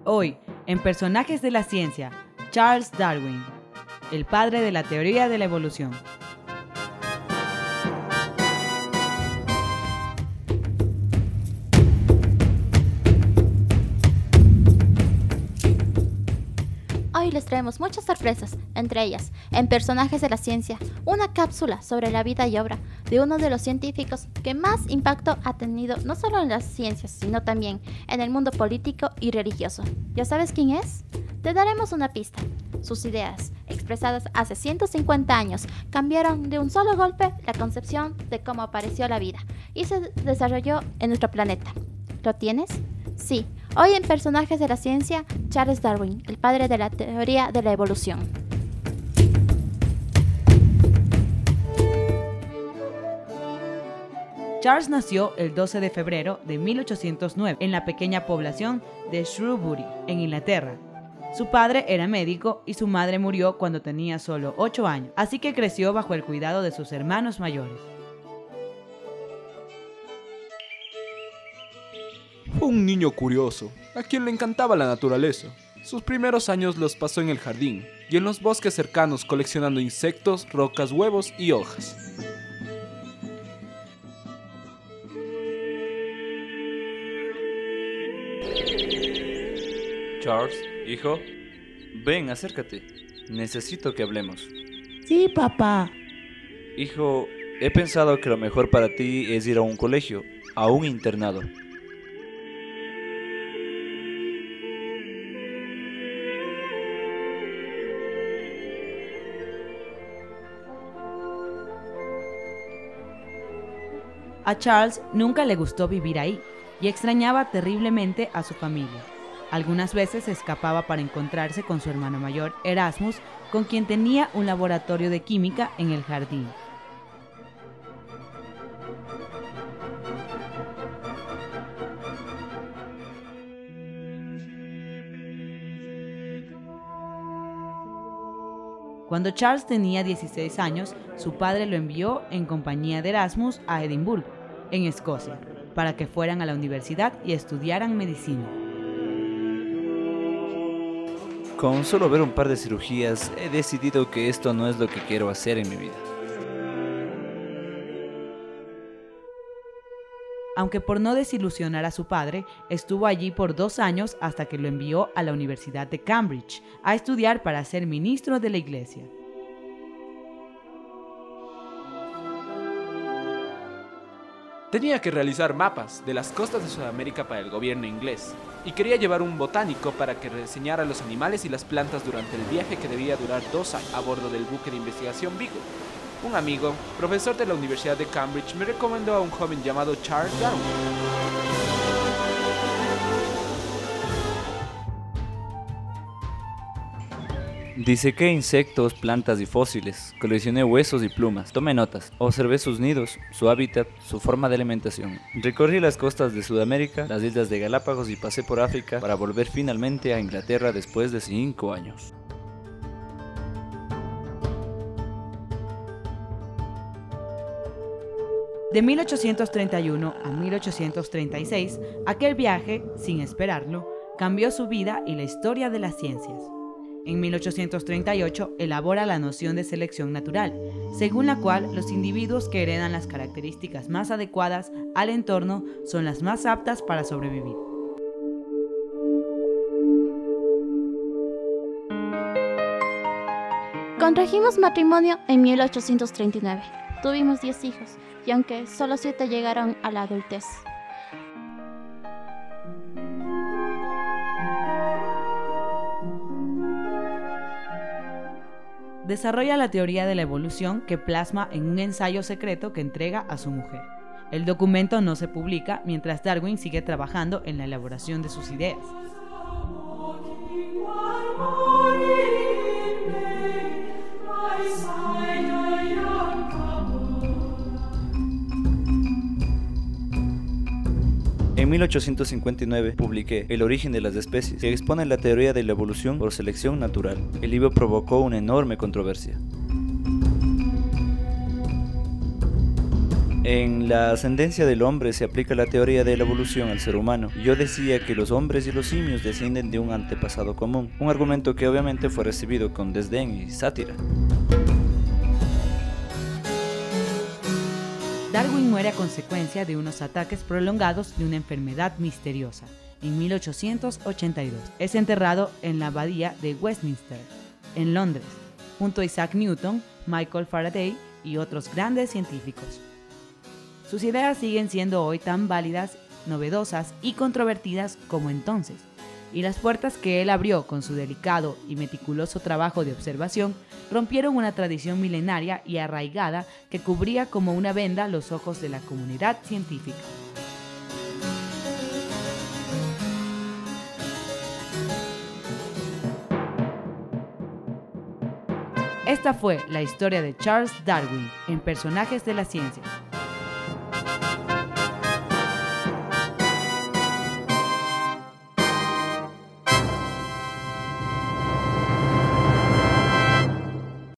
Hoy, en Personajes de la Ciencia, Charles Darwin, el padre de la teoría de la evolución. Hoy les traemos muchas sorpresas, entre ellas, en Personajes de la Ciencia, una cápsula sobre la vida y obra de uno de los científicos que más impacto ha tenido no solo en las ciencias, sino también en el mundo político y religioso. ¿Ya sabes quién es? Te daremos una pista. Sus ideas, expresadas hace 150 años, cambiaron de un solo golpe la concepción de cómo apareció la vida y se desarrolló en nuestro planeta. ¿Lo tienes? Sí. Hoy en Personajes de la Ciencia, Charles Darwin, el padre de la teoría de la evolución. Charles nació el 12 de febrero de 1809 en la pequeña población de Shrewsbury, en Inglaterra. Su padre era médico y su madre murió cuando tenía solo 8 años, así que creció bajo el cuidado de sus hermanos mayores. Fue un niño curioso, a quien le encantaba la naturaleza. Sus primeros años los pasó en el jardín y en los bosques cercanos coleccionando insectos, rocas, huevos y hojas. Charles, hijo, ven, acércate. Necesito que hablemos. Sí, papá. Hijo, he pensado que lo mejor para ti es ir a un colegio, a un internado. A Charles nunca le gustó vivir ahí y extrañaba terriblemente a su familia. Algunas veces escapaba para encontrarse con su hermano mayor, Erasmus, con quien tenía un laboratorio de química en el jardín. Cuando Charles tenía 16 años, su padre lo envió en compañía de Erasmus a Edimburgo, en Escocia, para que fueran a la universidad y estudiaran medicina. Con solo ver un par de cirugías, he decidido que esto no es lo que quiero hacer en mi vida. Aunque por no desilusionar a su padre, estuvo allí por 2 años hasta que lo envió a la Universidad de Cambridge a estudiar para ser ministro de la Iglesia. Tenía que realizar mapas de las costas de Sudamérica para el gobierno inglés y quería llevar un botánico para que reseñara los animales y las plantas durante el viaje que debía durar 2 años a bordo del buque de investigación Beagle. Un amigo, profesor de la Universidad de Cambridge, me recomendó a un joven llamado Charles Darwin. Disequé insectos, plantas y fósiles, coleccioné huesos y plumas, tomé notas, observé sus nidos, su hábitat, su forma de alimentación. Recorrí las costas de Sudamérica, las islas de Galápagos y pasé por África para volver finalmente a Inglaterra después de 5 años. De 1831 a 1836, aquel viaje, sin esperarlo, cambió su vida y la historia de las ciencias. En 1838 elabora la noción de selección natural, según la cual los individuos que heredan las características más adecuadas al entorno son las más aptas para sobrevivir. Contrajimos matrimonio en 1839. Tuvimos 10 hijos, y aunque solo 7 llegaron a la adultez. Desarrolla la teoría de la evolución que plasma en un ensayo secreto que entrega a su mujer. El documento no se publica mientras Darwin sigue trabajando en la elaboración de sus ideas. En 1859 publiqué El origen de las especies, que expone la teoría de la evolución por selección natural. El libro provocó una enorme controversia. En la ascendencia del hombre se aplica la teoría de la evolución al ser humano. Yo decía que los hombres y los simios descienden de un antepasado común, un argumento que obviamente fue recibido con desdén y sátira. Darwin muere a consecuencia de unos ataques prolongados de una enfermedad misteriosa en 1882. Es enterrado en la abadía de Westminster, en Londres, junto a Isaac Newton, Michael Faraday y otros grandes científicos. Sus ideas siguen siendo hoy tan válidas, novedosas y controvertidas como entonces, y las puertas que él abrió con su delicado y meticuloso trabajo de observación rompieron una tradición milenaria y arraigada que cubría como una venda los ojos de la comunidad científica. Esta fue la historia de Charles Darwin en Personajes de la Ciencia.